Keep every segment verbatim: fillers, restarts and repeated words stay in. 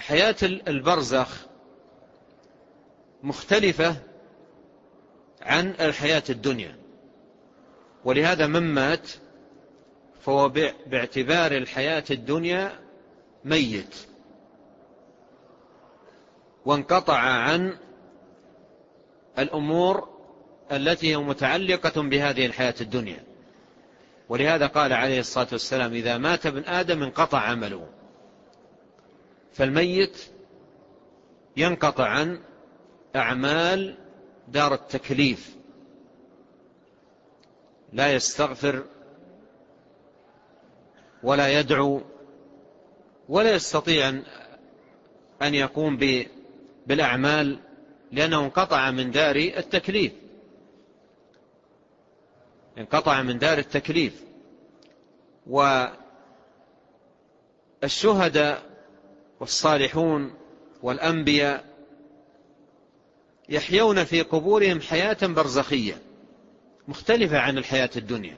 حياة البرزخ مختلفة عن الحياة الدنيا، ولهذا من مات فهو باعتبار الحياة الدنيا ميت وانقطع عن الأمور التي هي متعلقة بهذه الحياة الدنيا. ولهذا قال عليه الصلاة والسلام: إذا مات ابن آدم انقطع عمله. فالميت ينقطع عن أعمال دار التكليف، لا يستغفر ولا يدعو ولا يستطيع أن يقوم بالأعمال، لأنه انقطع من دار التكليف، انقطع من دار التكليف. والشهداء والصالحون والأنبياء يحيون في قبورهم حياة برزخية مختلفة عن الحياة الدنيا.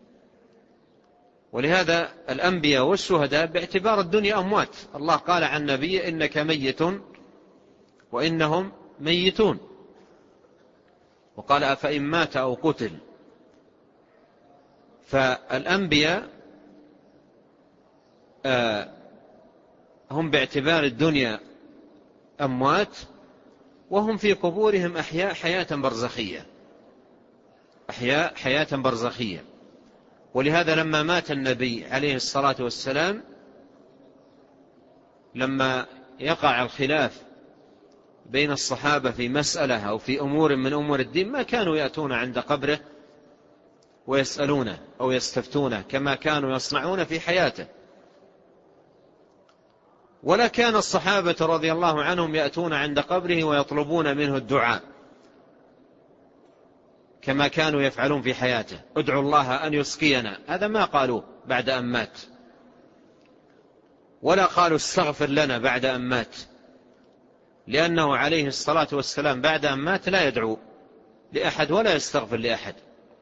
ولهذا الأنبياء والشهداء باعتبار الدنيا أموات. الله قال عن نبي: إنك ميت وإنهم ميتون. وقال: أفإن مات أو قتل. فالأنبياء هم باعتبار الدنيا أموات، وهم في قبورهم أحياء حياة برزخية، أحياء حياة برزخية. ولهذا لما مات النبي عليه الصلاة والسلام، لما يقع الخلاف بين الصحابة في مسألة أو في أمور من أمور الدين، ما كانوا يأتون عند قبره ويسألونه أو يستفتونه كما كانوا يصنعون في حياته، ولا كان الصحابة رضي الله عنهم يأتون عند قبره ويطلبون منه الدعاء كما كانوا يفعلون في حياته: ادعوا الله أن يسقينا. هذا ما قالوه بعد أن مات، ولا قالوا استغفر لنا بعد أن مات، لأنه عليه الصلاة والسلام بعد أن مات لا يدعو لأحد ولا يستغفر لأحد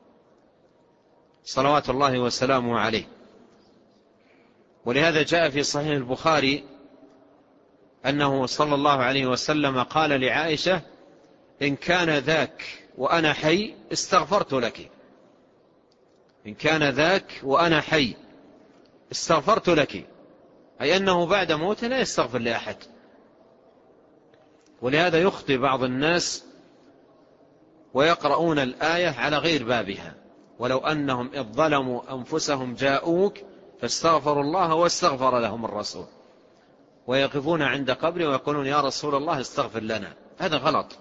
صلوات الله وسلامه عليه. ولهذا جاء في صحيح البخاري أنه صلى الله عليه وسلم قال لعائشة: إن كان ذاك وأنا حي استغفرت لك. إن كان ذاك وأنا حي استغفرت لك، أي أنه بعد موته لا يستغفر لأحد. ولهذا يخطئ بعض الناس ويقرؤون الآية على غير بابها: ولو أنهم إذ ظلموا أنفسهم جاءوك فاستغفروا الله واستغفر لهم الرسول، ويقفون عند قبره ويقولون: يا رسول الله استغفر لنا. هذا غلط،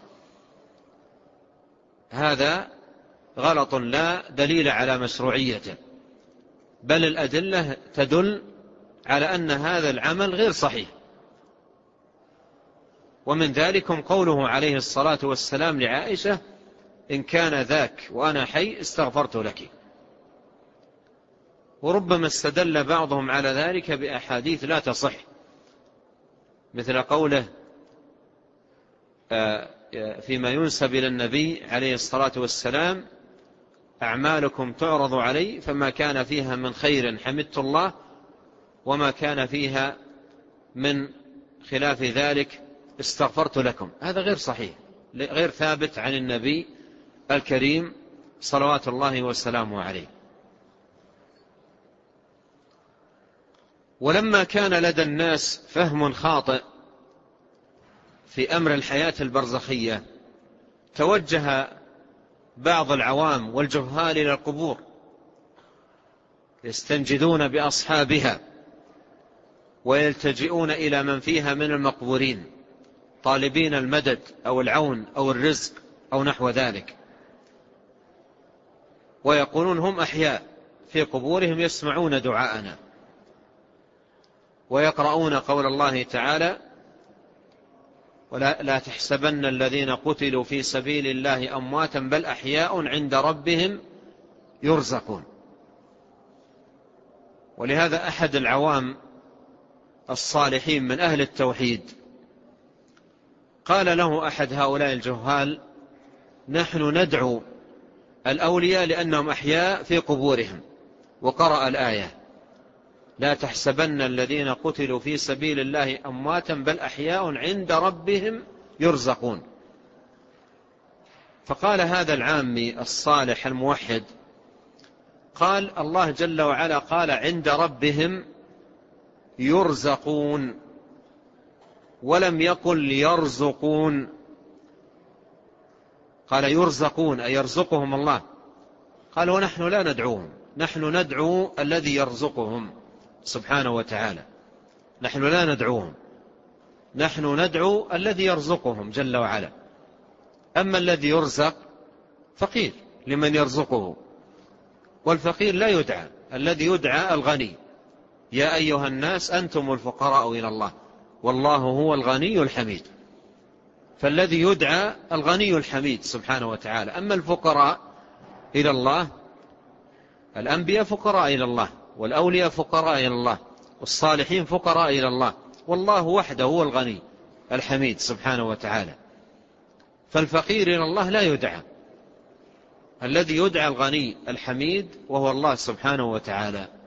هذا غلط لا دليل على مشروعيته، بل الأدلة تدل على أن هذا العمل غير صحيح. ومن ذلكم قوله عليه الصلاة والسلام لعائشة: إن كان ذاك وأنا حي استغفرت لك. وربما استدل بعضهم على ذلك بأحاديث لا تصح، مثل قوله فيما ينسب إلى النبي عليه الصلاة والسلام: أعمالكم تعرض علي فما كان فيها من خير حمدت الله وما كان فيها من خلاف ذلك استغفرت لكم. هذا غير صحيح، غير ثابت عن النبي الكريم صلوات الله وسلامه عليه. ولما كان لدى الناس فهم خاطئ في أمر الحياة البرزخية، توجه بعض العوام والجهال إلى القبور يستنجدون بأصحابها ويلتجئون إلى من فيها من المقبورين طالبين المدد أو العون أو الرزق أو نحو ذلك، ويقولون هم أحياء في قبورهم يسمعون دعاءنا، ويقرؤون قول الله تعالى: ولا لا تحسبن الذين قتلوا في سبيل الله أمواتا بل أحياء عند ربهم يرزقون. ولهذا أحد العوام الصالحين من أهل التوحيد قال له أحد هؤلاء الجهال: نحن ندعو الأولياء لأنهم أحياء في قبورهم، وقرأ الآية: لا تحسبن الذين قتلوا في سبيل الله أمواتا بل أحياء عند ربهم يرزقون. فقال هذا العامي الصالح الموحد، قال الله جل وعلا قال عند ربهم يرزقون، ولم يقل يرزقون، قال يرزقون أي يرزقهم الله. قال ونحن لا ندعوهم، نحن ندعو الذي يرزقهم سبحانه وتعالى، نحن لا ندعوهم، نحن ندعو الذي يرزقهم جل وعلا. أما الذي يرزق فقير لمن يرزقه، والفقير لا يدعى، الذي يدعى الغني. يا أيها الناس أنتم الفقراء إلى الله والله هو الغني الحميد. فالذي يدعى الغني الحميد سبحانه وتعالى. أما الفقراء إلى الله، الأنبياء فقراء إلى الله، والأولياء فقراء إلى الله، والصالحين فقراء إلى الله، والله وحده هو الغني الحميد سبحانه وتعالى. فالفقير إلى الله لا يدعى، الذي يدعى الغني الحميد وهو الله سبحانه وتعالى.